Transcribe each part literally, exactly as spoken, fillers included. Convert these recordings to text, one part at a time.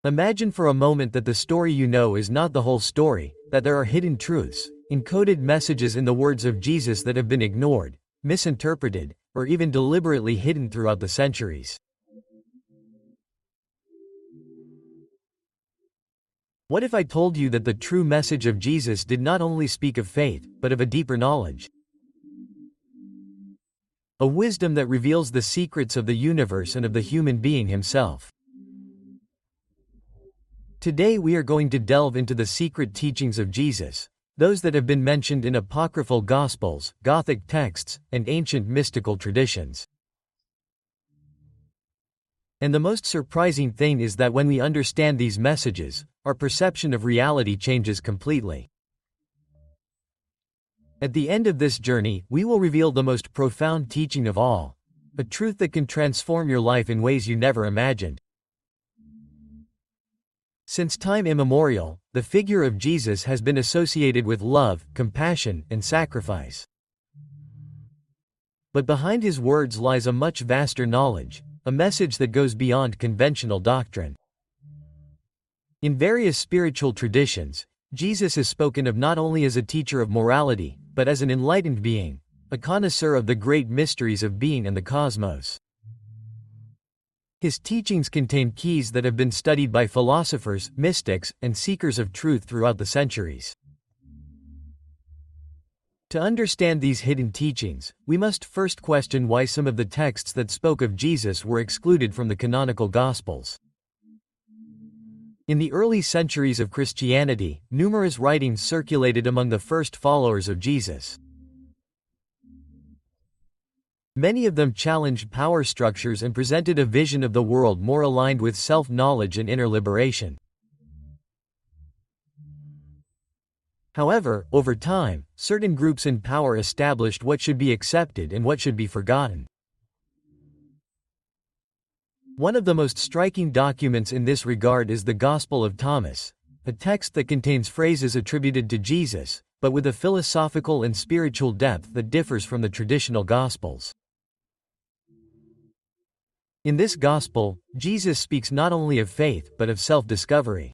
Imagine for a moment that the story you know is not the whole story, that there are hidden truths, encoded messages in the words of Jesus that have been ignored, misinterpreted, or even deliberately hidden throughout the centuries. What if I told you that the true message of Jesus did not only speak of faith, but of a deeper knowledge? A wisdom that reveals the secrets of the universe and of the human being himself. Today we are going to delve into the secret teachings of Jesus, those that have been mentioned in apocryphal Gospels, Gothic texts, and ancient mystical traditions. And the most surprising thing is that when we understand these messages, our perception of reality changes completely. At the end of this journey, we will reveal the most profound teaching of all, a truth that can transform your life in ways you never imagined. Since time immemorial, the figure of Jesus has been associated with love, compassion, and sacrifice. But behind his words lies a much vaster knowledge, a message that goes beyond conventional doctrine. In various spiritual traditions, Jesus is spoken of not only as a teacher of morality, but as an enlightened being, a connoisseur of the great mysteries of being and the cosmos. His teachings contain keys that have been studied by philosophers, mystics, and seekers of truth throughout the centuries. To understand these hidden teachings, we must first question why some of the texts that spoke of Jesus were excluded from the canonical Gospels. In the early centuries of Christianity, numerous writings circulated among the first followers of Jesus. Many of them challenged power structures and presented a vision of the world more aligned with self-knowledge and inner liberation. However, over time, certain groups in power established what should be accepted and what should be forgotten. One of the most striking documents in this regard is the Gospel of Thomas, a text that contains phrases attributed to Jesus, but with a philosophical and spiritual depth that differs from the traditional Gospels. In this Gospel, Jesus speaks not only of faith but of self-discovery.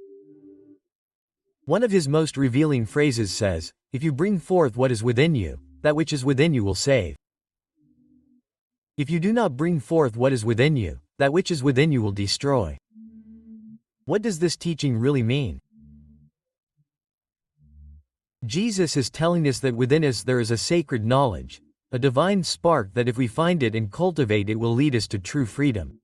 One of his most revealing phrases says, "If you bring forth what is within you, that which is within you will save. If you do not bring forth what is within you, that which is within you will destroy." What does this teaching really mean? Jesus is telling us that within us there is a sacred knowledge, a divine spark that if we find it and cultivate it will lead us to true freedom.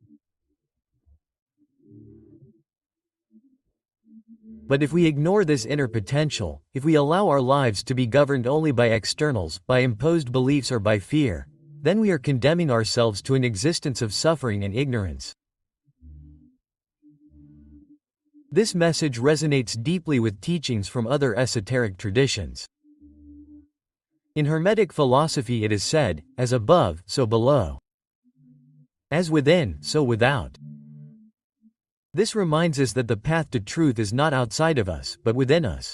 But if we ignore this inner potential, if we allow our lives to be governed only by externals, by imposed beliefs or by fear, then we are condemning ourselves to an existence of suffering and ignorance. This message resonates deeply with teachings from other esoteric traditions. In Hermetic philosophy it is said, "As above, so below. As within, so without." This reminds us that the path to truth is not outside of us, but within us.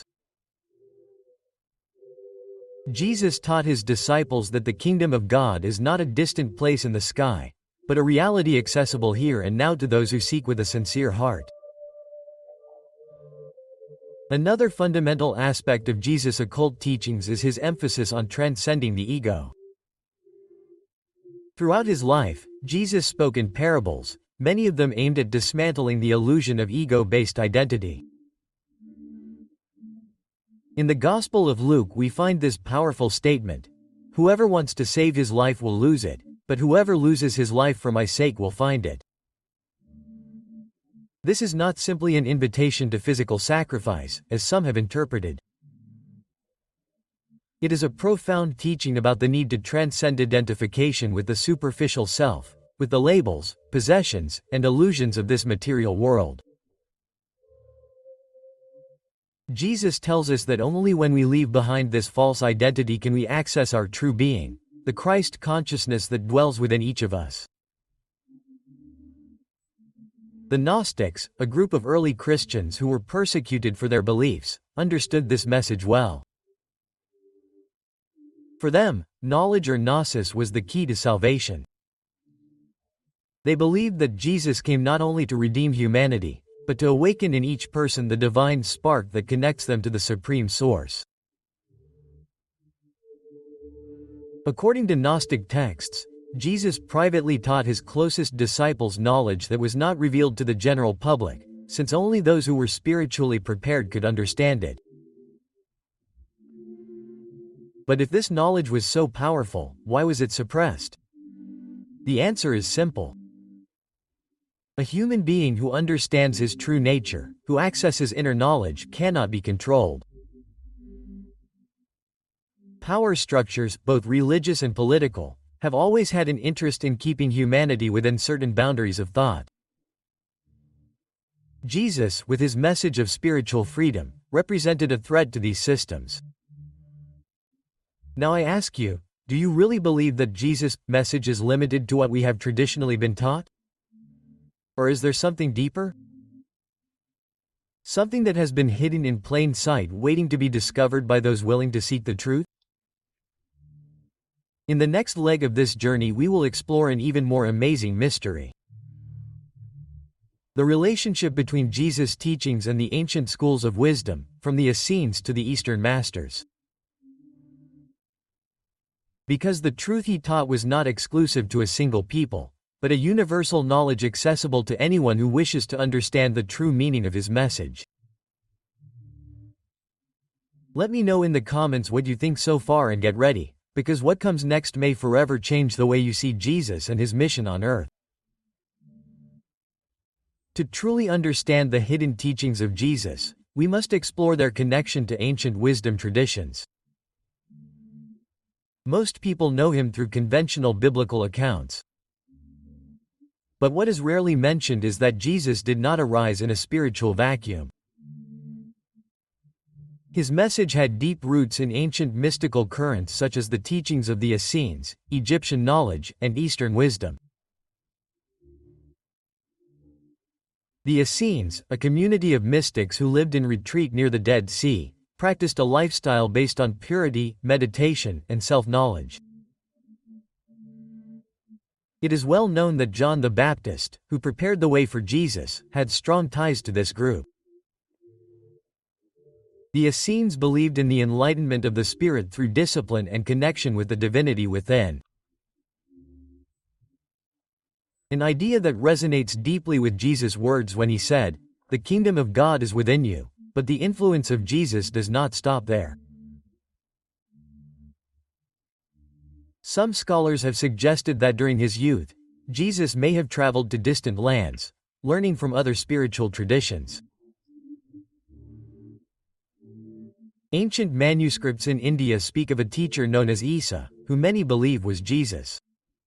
Jesus taught his disciples that the kingdom of God is not a distant place in the sky, but a reality accessible here and now to those who seek with a sincere heart. Another fundamental aspect of Jesus' occult teachings is his emphasis on transcending the ego. Throughout his life, Jesus spoke in parables, many of them aimed at dismantling the illusion of ego-based identity. In the Gospel of Luke we find this powerful statement, "Whoever wants to save his life will lose it, but whoever loses his life for my sake will find it." This is not simply an invitation to physical sacrifice, as some have interpreted. It is a profound teaching about the need to transcend identification with the superficial self, with the labels, possessions, and illusions of this material world. Jesus tells us that only when we leave behind this false identity can we access our true being, the Christ consciousness that dwells within each of us. The Gnostics, a group of early Christians who were persecuted for their beliefs, understood this message well. For them, knowledge or gnosis was the key to salvation. They believed that Jesus came not only to redeem humanity, but to awaken in each person the divine spark that connects them to the Supreme Source. According to Gnostic texts, Jesus privately taught his closest disciples knowledge that was not revealed to the general public, since only those who were spiritually prepared could understand it. But if this knowledge was so powerful, why was it suppressed? The answer is simple. A human being who understands his true nature, who accesses inner knowledge, cannot be controlled. Power structures, both religious and political, have always had an interest in keeping humanity within certain boundaries of thought. Jesus, with his message of spiritual freedom, represented a threat to these systems. Now I ask you, do you really believe that Jesus' message is limited to what we have traditionally been taught? Or is there something deeper? Something that has been hidden in plain sight, waiting to be discovered by those willing to seek the truth? In the next leg of this journey, we will explore an even more amazing mystery: the relationship between Jesus' teachings and the ancient schools of wisdom, from the Essenes to the Eastern Masters. Because the truth he taught was not exclusive to a single people, but a universal knowledge accessible to anyone who wishes to understand the true meaning of his message. Let me know in the comments what you think so far, and get ready, because what comes next may forever change the way you see Jesus and his mission on earth. To truly understand the hidden teachings of Jesus, we must explore their connection to ancient wisdom traditions. Most people know him through conventional biblical accounts. But what is rarely mentioned is that Jesus did not arise in a spiritual vacuum. His message had deep roots in ancient mystical currents such as the teachings of the Essenes, Egyptian knowledge, and Eastern wisdom. The Essenes, a community of mystics who lived in retreat near the Dead Sea, practiced a lifestyle based on purity, meditation, and self-knowledge. It is well known that John the Baptist, who prepared the way for Jesus, had strong ties to this group. The Essenes believed in the enlightenment of the spirit through discipline and connection with the divinity within. An idea that resonates deeply with Jesus' words when he said, "The kingdom of God is within you," but the influence of Jesus does not stop there. Some scholars have suggested that during his youth, Jesus may have traveled to distant lands, learning from other spiritual traditions. Ancient manuscripts in India speak of a teacher known as Isa, who many believe was Jesus.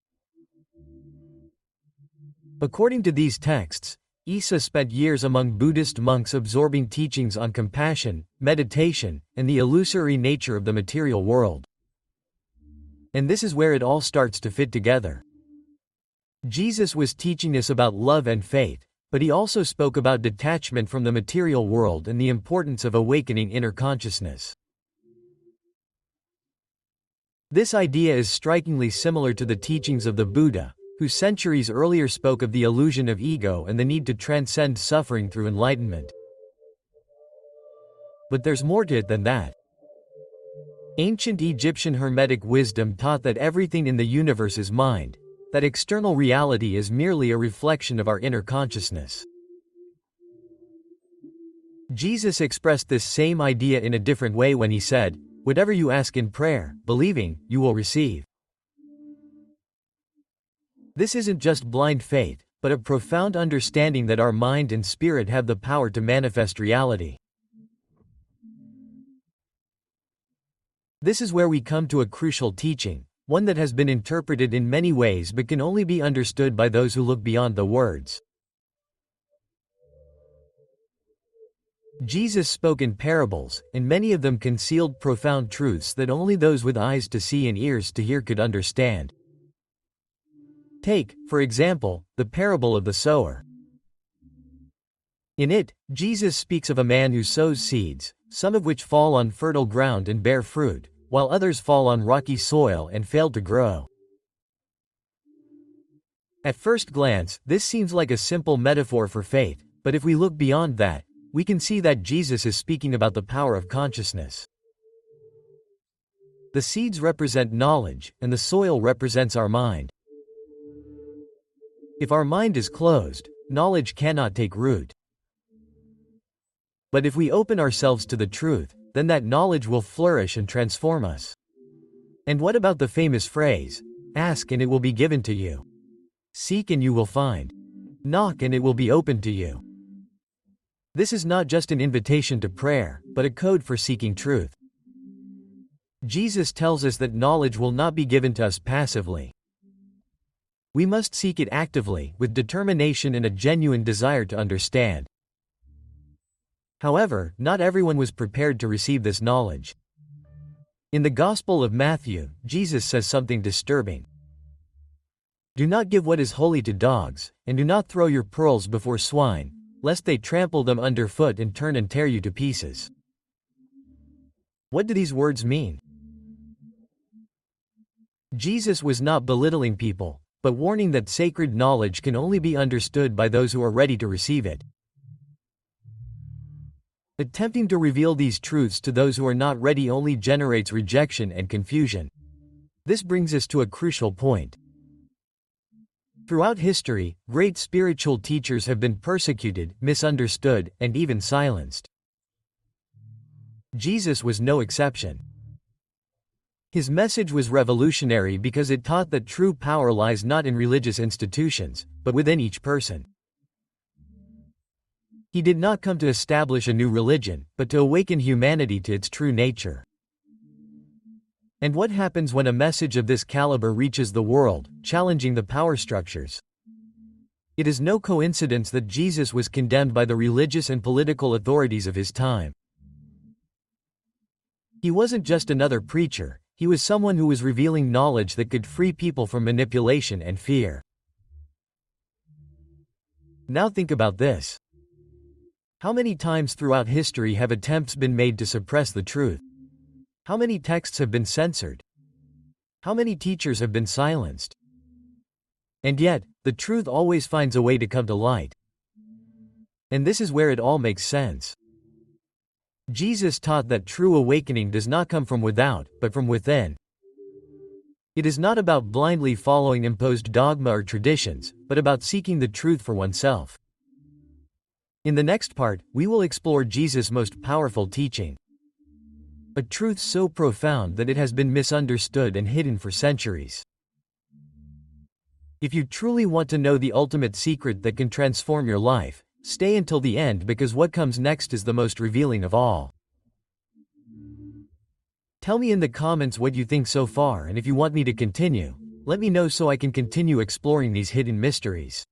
According to these texts, Isa spent years among Buddhist monks absorbing teachings on compassion, meditation, and the illusory nature of the material world. And this is where it all starts to fit together. Jesus was teaching us about love and faith, but he also spoke about detachment from the material world and the importance of awakening inner consciousness. This idea is strikingly similar to the teachings of the Buddha, who centuries earlier spoke of the illusion of ego and the need to transcend suffering through enlightenment. But there's more to it than that. Ancient Egyptian Hermetic wisdom taught that everything in the universe is mind, that external reality is merely a reflection of our inner consciousness. Jesus expressed this same idea in a different way when he said, "Whatever you ask in prayer, believing, you will receive." This isn't just blind faith, but a profound understanding that our mind and spirit have the power to manifest reality. This is where we come to a crucial teaching, one that has been interpreted in many ways but can only be understood by those who look beyond the words. Jesus spoke in parables, and many of them concealed profound truths that only those with eyes to see and ears to hear could understand. Take, for example, the parable of the sower. In it, Jesus speaks of a man who sows seeds, some of which fall on fertile ground and bear fruit, while others fall on rocky soil and fail to grow. At first glance, this seems like a simple metaphor for faith, But if we look beyond that, we can see that Jesus is speaking about the power of consciousness. The seeds represent knowledge, and the soil represents our mind. If our mind is closed, knowledge cannot take root. But if we open ourselves to the truth, then that knowledge will flourish and transform us. And what about the famous phrase, "Ask and it will be given to you. Seek and you will find. Knock and it will be opened to you"? This is not just an invitation to prayer, but a code for seeking truth. Jesus tells us that knowledge will not be given to us passively. We must seek it actively, with determination and a genuine desire to understand. However, not everyone was prepared to receive this knowledge. In the Gospel of Matthew, Jesus says something disturbing. "Do not give what is holy to dogs, and do not throw your pearls before swine, lest they trample them underfoot and turn and tear you to pieces." What do these words mean? Jesus was not belittling people, but warning that sacred knowledge can only be understood by those who are ready to receive it. Attempting to reveal these truths to those who are not ready only generates rejection and confusion. This brings us to a crucial point. Throughout history, great spiritual teachers have been persecuted, misunderstood, and even silenced. Jesus was no exception. His message was revolutionary because it taught that true power lies not in religious institutions, but within each person. He did not come to establish a new religion, but to awaken humanity to its true nature. And what happens when a message of this caliber reaches the world, challenging the power structures? It is no coincidence that Jesus was condemned by the religious and political authorities of his time. He wasn't just another preacher, he was someone who was revealing knowledge that could free people from manipulation and fear. Now think about this. How many times throughout history have attempts been made to suppress the truth? How many texts have been censored? How many teachers have been silenced? And yet, the truth always finds a way to come to light. And this is where it all makes sense. Jesus taught that true awakening does not come from without, but from within. It is not about blindly following imposed dogma or traditions, but about seeking the truth for oneself. In the next part, we will explore Jesus' most powerful teaching. A truth so profound that it has been misunderstood and hidden for centuries. If you truly want to know the ultimate secret that can transform your life, stay until the end because what comes next is the most revealing of all. Tell me in the comments what you think so far, and if you want me to continue, let me know so I can continue exploring these hidden mysteries.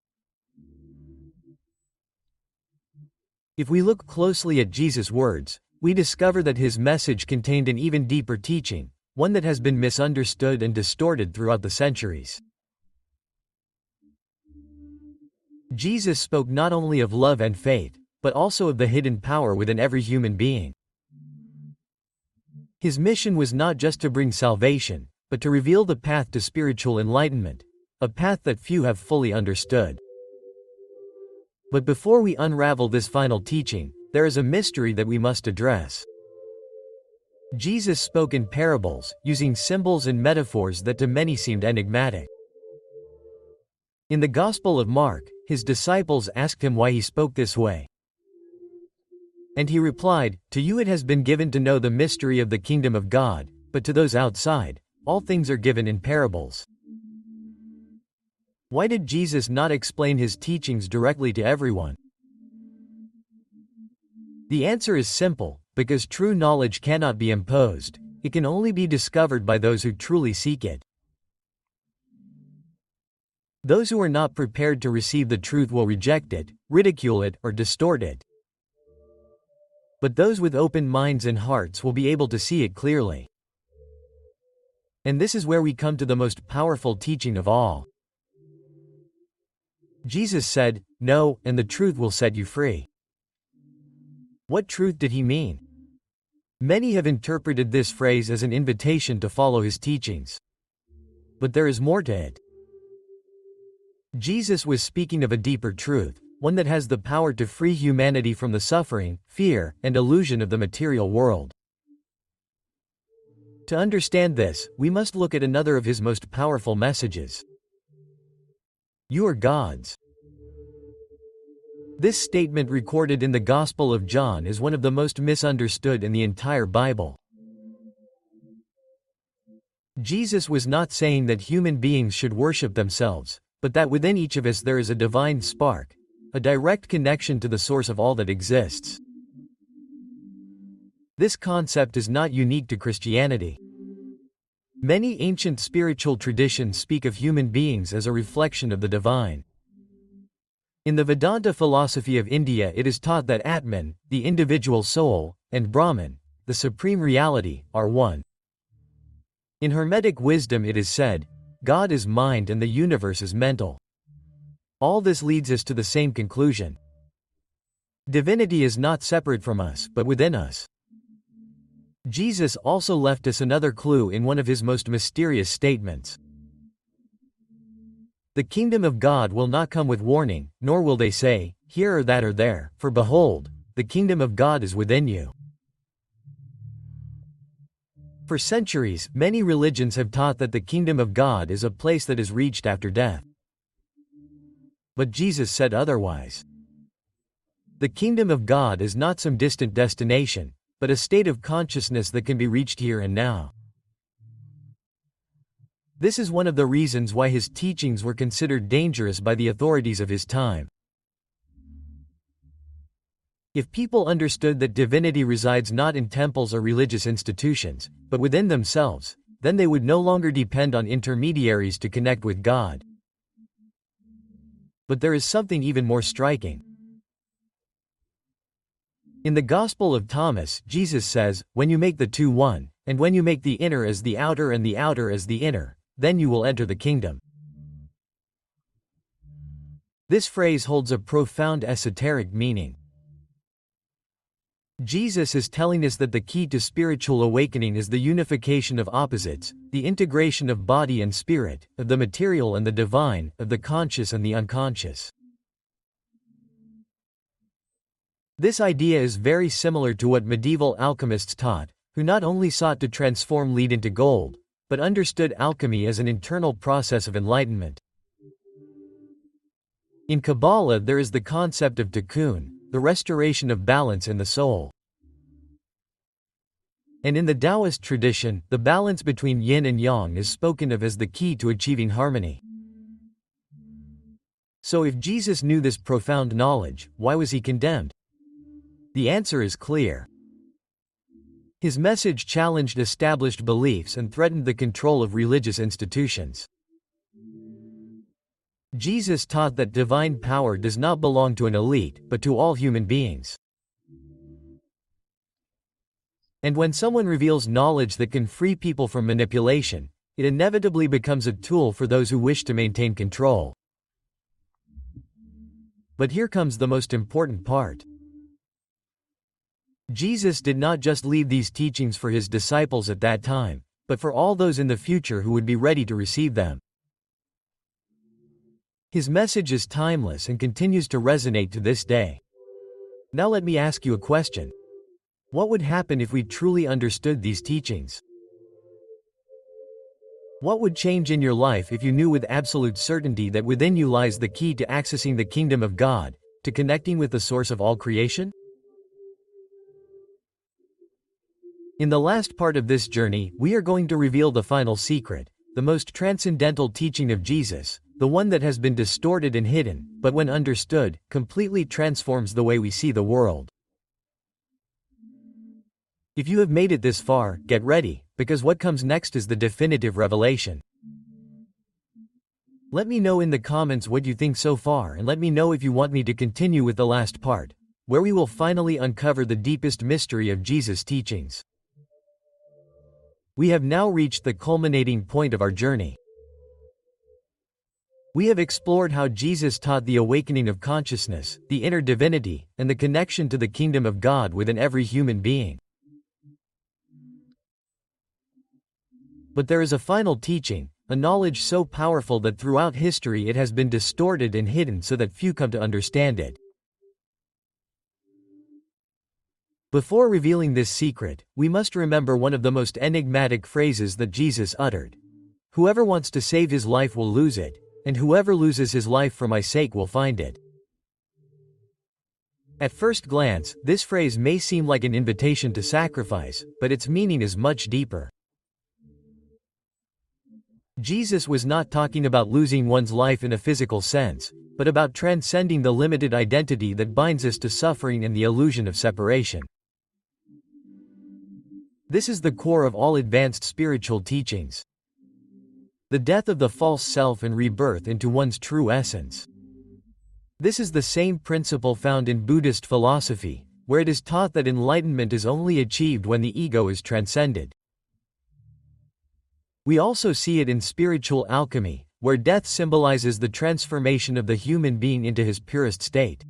If we look closely at Jesus' words, we discover that his message contained an even deeper teaching, one that has been misunderstood and distorted throughout the centuries. Jesus spoke not only of love and faith, but also of the hidden power within every human being. His mission was not just to bring salvation, but to reveal the path to spiritual enlightenment, a path that few have fully understood. But before we unravel this final teaching, there is a mystery that we must address. Jesus spoke in parables, using symbols and metaphors that to many seemed enigmatic. In the Gospel of Mark, his disciples asked him why he spoke this way. And he replied, "To you it has been given to know the mystery of the kingdom of God, but to those outside, all things are given in parables." Why did Jesus not explain his teachings directly to everyone? The answer is simple, because true knowledge cannot be imposed, it can only be discovered by those who truly seek it. Those who are not prepared to receive the truth will reject it, ridicule it, or distort it. But those with open minds and hearts will be able to see it clearly. And this is where we come to the most powerful teaching of all. Jesus said, "Know, and the truth will set you free." What truth did he mean? Many have interpreted this phrase as an invitation to follow his teachings. But there is more to it. Jesus was speaking of a deeper truth, one that has the power to free humanity from the suffering, fear, and illusion of the material world. To understand this, we must look at another of his most powerful messages. You are gods. This statement recorded in the Gospel of John is one of the most misunderstood in the entire Bible. Jesus was not saying that human beings should worship themselves, but that within each of us there is a divine spark, a direct connection to the source of all that exists. This concept is not unique to Christianity. Many ancient spiritual traditions speak of human beings as a reflection of the divine. In the Vedanta philosophy of India, it is taught that Atman, the individual soul, and Brahman, the supreme reality, are one. In Hermetic wisdom it is said, God is mind and the universe is mental. All this leads us to the same conclusion. Divinity is not separate from us, but within us. Jesus also left us another clue in one of his most mysterious statements. The kingdom of God will not come with warning, nor will they say, here or that or there, for behold, the kingdom of God is within you. For centuries, many religions have taught that the kingdom of God is a place that is reached after death. But Jesus said otherwise. The kingdom of God is not some distant destination, but a state of consciousness that can be reached here and now. This is one of the reasons why his teachings were considered dangerous by the authorities of his time. If people understood that divinity resides not in temples or religious institutions, but within themselves, then they would no longer depend on intermediaries to connect with God. But there is something even more striking. In the Gospel of Thomas, Jesus says, when you make the two one, and when you make the inner as the outer and the outer as the inner, then you will enter the kingdom. This phrase holds a profound esoteric meaning. Jesus is telling us that the key to spiritual awakening is the unification of opposites, the integration of body and spirit, of the material and the divine, of the conscious and the unconscious. This idea is very similar to what medieval alchemists taught, who not only sought to transform lead into gold, but understood alchemy as an internal process of enlightenment. In Kabbalah there is the concept of tikkun, the restoration of balance in the soul. And in the Taoist tradition, the balance between yin and yang is spoken of as the key to achieving harmony. So if Jesus knew this profound knowledge, why was he condemned? The answer is clear. His message challenged established beliefs and threatened the control of religious institutions. Jesus taught that divine power does not belong to an elite, but to all human beings. And when someone reveals knowledge that can free people from manipulation, it inevitably becomes a tool for those who wish to maintain control. But here comes the most important part. Jesus did not just leave these teachings for his disciples at that time, but for all those in the future who would be ready to receive them. His message is timeless and continues to resonate to this day. Now let me ask you a question. What would happen if we truly understood these teachings? What would change in your life if you knew with absolute certainty that within you lies the key to accessing the kingdom of God, to connecting with the source of all creation? In the last part of this journey, we are going to reveal the final secret, the most transcendental teaching of Jesus, the one that has been distorted and hidden, but when understood, completely transforms the way we see the world. If you have made it this far, get ready, because what comes next is the definitive revelation. Let me know in the comments what you think so far, and let me know if you want me to continue with the last part, where we will finally uncover the deepest mystery of Jesus' teachings. We have now reached the culminating point of our journey. We have explored how Jesus taught the awakening of consciousness, the inner divinity, and the connection to the kingdom of God within every human being. But there is a final teaching, a knowledge so powerful that throughout history it has been distorted and hidden so that few come to understand it. Before revealing this secret, we must remember one of the most enigmatic phrases that Jesus uttered. Whoever wants to save his life will lose it, and whoever loses his life for my sake will find it. At first glance, this phrase may seem like an invitation to sacrifice, but its meaning is much deeper. Jesus was not talking about losing one's life in a physical sense, but about transcending the limited identity that binds us to suffering and the illusion of separation. This is the core of all advanced spiritual teachings. The death of the false self and rebirth into one's true essence. This is the same principle found in Buddhist philosophy, where it is taught that enlightenment is only achieved when the ego is transcended. We also see it in spiritual alchemy, where death symbolizes the transformation of the human being into his purest state.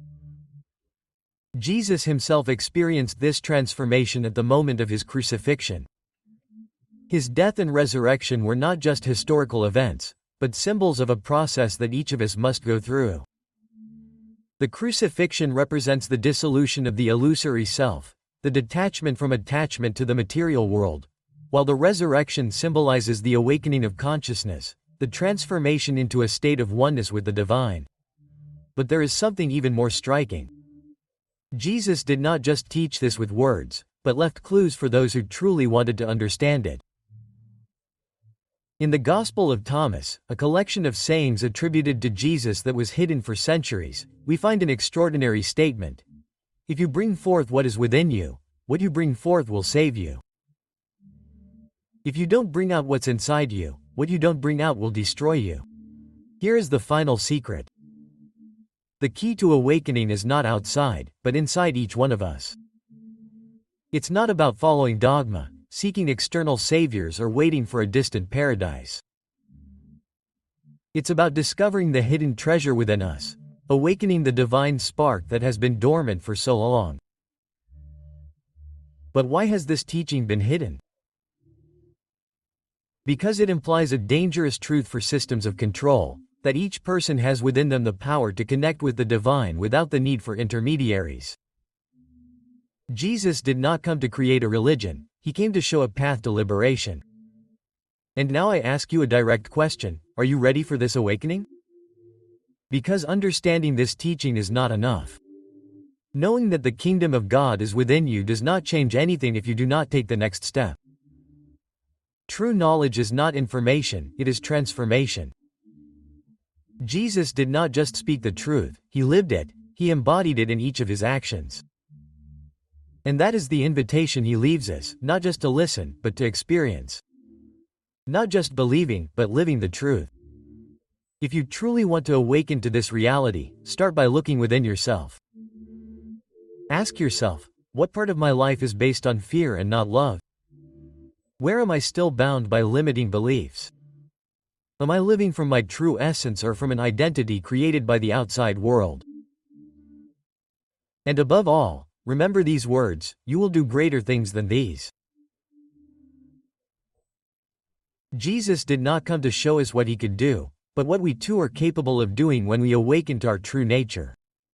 Jesus himself experienced this transformation at the moment of his crucifixion. His death and resurrection were not just historical events, but symbols of a process that each of us must go through. The crucifixion represents the dissolution of the illusory self, the detachment from attachment to the material world, while the resurrection symbolizes the awakening of consciousness, the transformation into a state of oneness with the divine. But there is something even more striking. Jesus did not just teach this with words, but left clues for those who truly wanted to understand it. In the Gospel of Thomas, a collection of sayings attributed to Jesus that was hidden for centuries, we find an extraordinary statement. If you bring forth what is within you, what you bring forth will save you. If you don't bring out what's inside you, what you don't bring out will destroy you. Here is the final secret. The key to awakening is not outside, but inside each one of us. It's not about following dogma, seeking external saviors or waiting for a distant paradise. It's about discovering the hidden treasure within us, awakening the divine spark that has been dormant for so long. But why has this teaching been hidden? Because it implies a dangerous truth for systems of control, that each person has within them the power to connect with the divine without the need for intermediaries. Jesus did not come to create a religion, he came to show a path to liberation. And now I ask you a direct question, are you ready for this awakening? Because understanding this teaching is not enough. Knowing that the kingdom of God is within you does not change anything if you do not take the next step. True knowledge is not information, it is transformation. Jesus did not just speak the truth, he lived it, he embodied it in each of his actions. And that is the invitation he leaves us, not just to listen, but to experience. Not just believing, but living the truth. If you truly want to awaken to this reality, start by looking within yourself. Ask yourself, what part of my life is based on fear and not love? Where am I still bound by limiting beliefs? Am I living from my true essence or from an identity created by the outside world? And above all, remember these words, you will do greater things than these. Jesus did not come to show us what he could do, but what we too are capable of doing when we awaken to our true nature.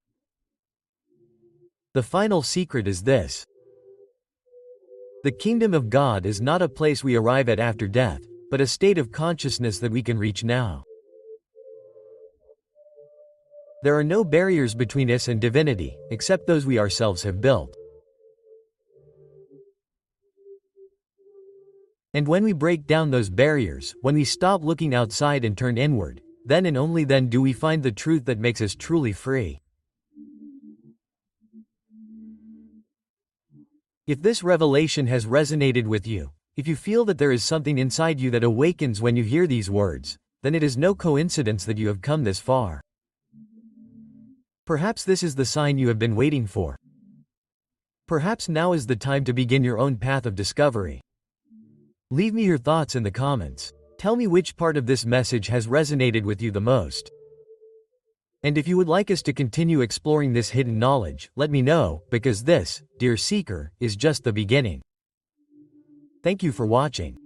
The final secret is this. The kingdom of God is not a place we arrive at after death, but a state of consciousness that we can reach now. There are no barriers between us and divinity, except those we ourselves have built. And when we break down those barriers, when we stop looking outside and turn inward, then and only then do we find the truth that makes us truly free. If this revelation has resonated with you, if you feel that there is something inside you that awakens when you hear these words, then it is no coincidence that you have come this far. Perhaps this is the sign you have been waiting for. Perhaps now is the time to begin your own path of discovery. Leave me your thoughts in the comments. Tell me which part of this message has resonated with you the most. And if you would like us to continue exploring this hidden knowledge, let me know, because this, dear seeker, is just the beginning. Thank you for watching.